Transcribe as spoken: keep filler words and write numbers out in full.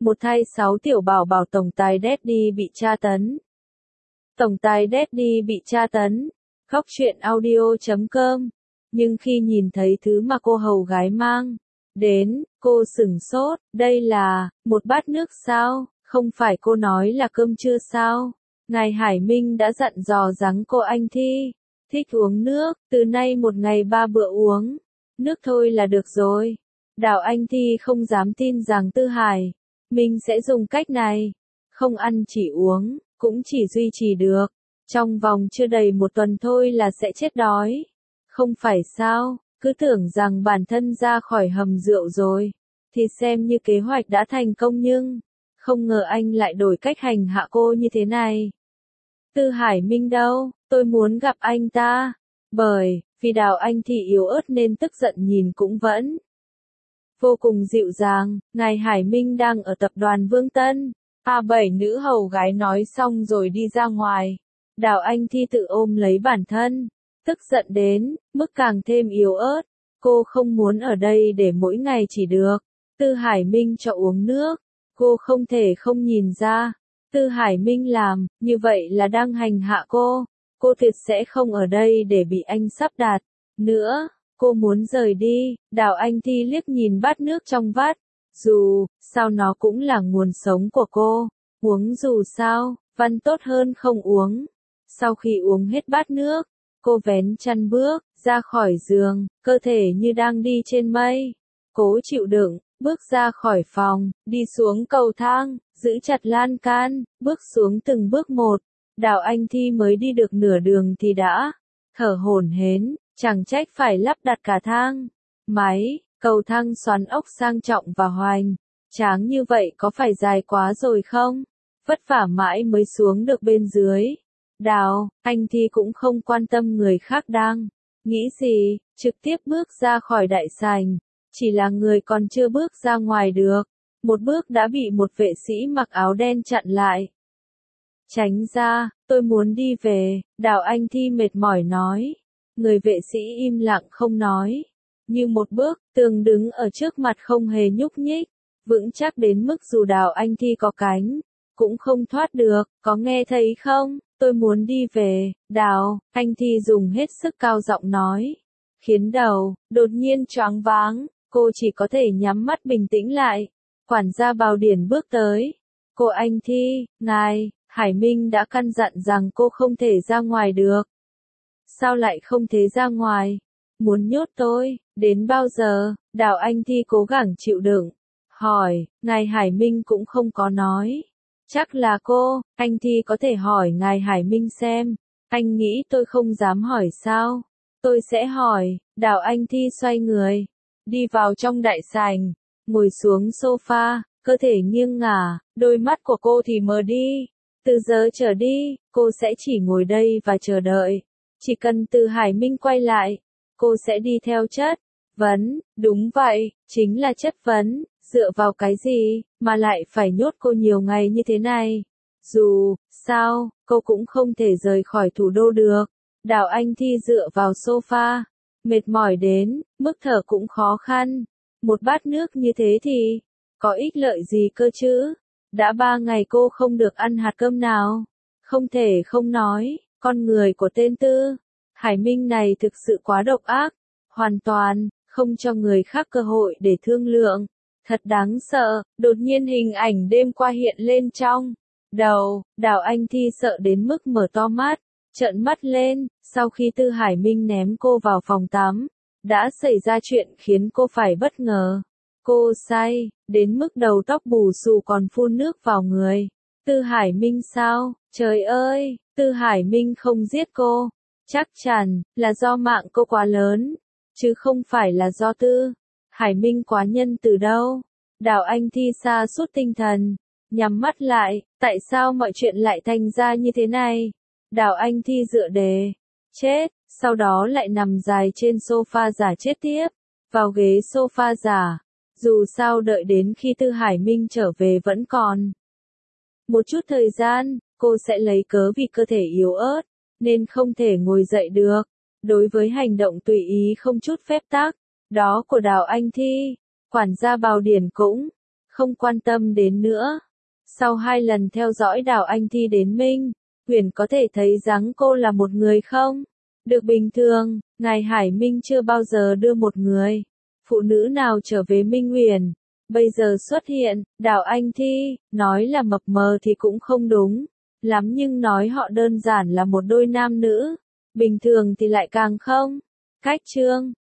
Một thay sáu tiểu bảo bảo tổng tài Daddy bị tra tấn. Tổng tài Daddy bị tra tấn. Khóc chuyện audio chấm com. Nhưng khi nhìn thấy thứ mà cô hầu gái mang đến, cô sửng sốt. Đây là một bát nước sao? Không phải cô nói là cơm trưa sao? Ngài Hải Minh đã dặn dò rằng cô Anh Thi thích uống nước, từ nay một ngày ba bữa uống nước thôi là được rồi. Đào Anh Thi không dám tin rằng Tư Hải Minh sẽ dùng cách này. Không ăn chỉ uống, cũng chỉ duy trì được. Trong vòng chưa đầy một tuần thôi là sẽ chết đói. Không phải sao, cứ tưởng rằng bản thân ra khỏi hầm rượu rồi, thì xem như kế hoạch đã thành công nhưng, không ngờ anh lại đổi cách hành hạ cô như thế này. Tư Hải Minh đâu, tôi muốn gặp anh ta. Bởi, vì Đào Anh Thi yếu ớt nên tức giận nhìn cũng vẫn vô cùng dịu dàng. Ngài Hải Minh đang ở tập đoàn Vương Tân. A bảy nữ hầu gái nói xong rồi đi ra ngoài. Đào Anh Thi tự ôm lấy bản thân, tức giận đến mức càng thêm yếu ớt. Cô không muốn ở đây để mỗi ngày chỉ được Tư Hải Minh cho uống nước. Cô không thể không nhìn ra, Tư Hải Minh làm như vậy là đang hành hạ cô. Cô tuyệt sẽ không ở đây để bị anh sắp đặt nữa. Cô muốn rời đi. Đào Anh Thi liếc nhìn bát nước trong vắt. Dù sao nó cũng là nguồn sống của cô. Uống dù sao, vẫn tốt hơn không uống. Sau khi uống hết bát nước, cô vén chăn bước ra khỏi giường, cơ thể như đang đi trên mây. Cố chịu đựng, bước ra khỏi phòng, đi xuống cầu thang, giữ chặt lan can, bước xuống từng bước một. Đào Anh Thi mới đi được nửa đường thì đã thở hổn hển, chẳng trách phải lắp đặt cả thang máy. Cầu thang xoắn ốc sang trọng và hoành tráng như vậy có phải dài quá rồi không? Vất vả mãi mới xuống được bên dưới. Đào Anh Thi cũng không quan tâm người khác đang nghĩ gì, trực tiếp bước ra khỏi đại sảnh. Chỉ là người còn chưa bước ra ngoài được, một bước đã bị một vệ sĩ mặc áo đen chặn lại. Tránh ra, tôi muốn đi về, Đào Anh Thi mệt mỏi nói. Người vệ sĩ im lặng không nói. Như một bước, tường đứng ở trước mặt không hề nhúc nhích, vững chắc đến mức dù Đào Anh Thi có cánh, cũng không thoát được. Có nghe thấy không? Tôi muốn đi về, Đào Anh Thi dùng hết sức cao giọng nói. Khiến đầu đột nhiên choáng váng, cô chỉ có thể nhắm mắt bình tĩnh lại. Quản gia Bào Điển bước tới. Cô Anh Thi, ngài Hải Minh đã căn dặn rằng cô không thể ra ngoài được. Sao lại không thể ra ngoài? Muốn nhốt tôi, đến bao giờ? Đào Anh Thi cố gắng chịu đựng. Hỏi, ngài Hải Minh cũng không có nói. Chắc là cô, anh Thi có thể hỏi ngài Hải Minh xem. Anh nghĩ tôi không dám hỏi sao? Tôi sẽ hỏi. Đào Anh Thi xoay người, đi vào trong đại sảnh, ngồi xuống sofa, cơ thể nghiêng ngả, đôi mắt của cô thì mờ đi. Từ giờ trở đi, cô sẽ chỉ ngồi đây và chờ đợi. Chỉ cần Tư Hải Minh quay lại, cô sẽ đi theo chất vấn. Đúng vậy, chính là chất vấn. Dựa vào cái gì mà lại phải nhốt cô nhiều ngày như thế này? Dù sao, cô cũng không thể rời khỏi thủ đô được. Đào Anh Thi dựa vào sofa, mệt mỏi đến mức thở cũng khó khăn. Một bát nước như thế thì có ích lợi gì cơ chứ? Đã ba ngày cô không được ăn hạt cơm nào. Không thể không nói, con người của tên Tư Hải Minh này thực sự quá độc ác, hoàn toàn không cho người khác cơ hội để thương lượng. Thật đáng sợ. Đột nhiên hình ảnh đêm qua hiện lên trong đầu. Đào Anh Thi sợ đến mức mở to mắt, trợn mắt lên. Sau khi Tư Hải Minh ném cô vào phòng tắm, đã xảy ra chuyện khiến cô phải bất ngờ. Cô say đến mức đầu tóc bù xù còn phun nước vào người. Tư Hải Minh sao? Trời ơi, Tư Hải Minh không giết cô. Chắc chắn là do mạng cô quá lớn, chứ không phải là do Tư Hải Minh quá nhân từ đâu. Đào Anh Thi sa sút tinh thần, nhắm mắt lại. Tại sao mọi chuyện lại thành ra như thế này? Đào Anh Thi dựa đề chết, sau đó lại nằm dài trên sofa giả chết tiếp, vào ghế sofa giả. Dù sao đợi đến khi Tư Hải Minh trở về vẫn còn một chút thời gian, cô sẽ lấy cớ vì cơ thể yếu ớt, nên không thể ngồi dậy được. Đối với hành động tùy ý không chút phép tắc đó của Đào Anh Thi, quản gia Bào Điển cũng không quan tâm đến nữa. Sau hai lần theo dõi Đào Anh Thi đến Minh, Huyền có thể thấy rằng cô là một người không được bình thường, ngài Hải Minh chưa bao giờ đưa một người phụ nữ nào trở về Minh Huyền. Bây giờ xuất hiện, Đào Anh Thi, nói là mập mờ thì cũng không đúng lắm nhưng nói họ đơn giản là một đôi nam nữ bình thường thì lại càng không. Cách chương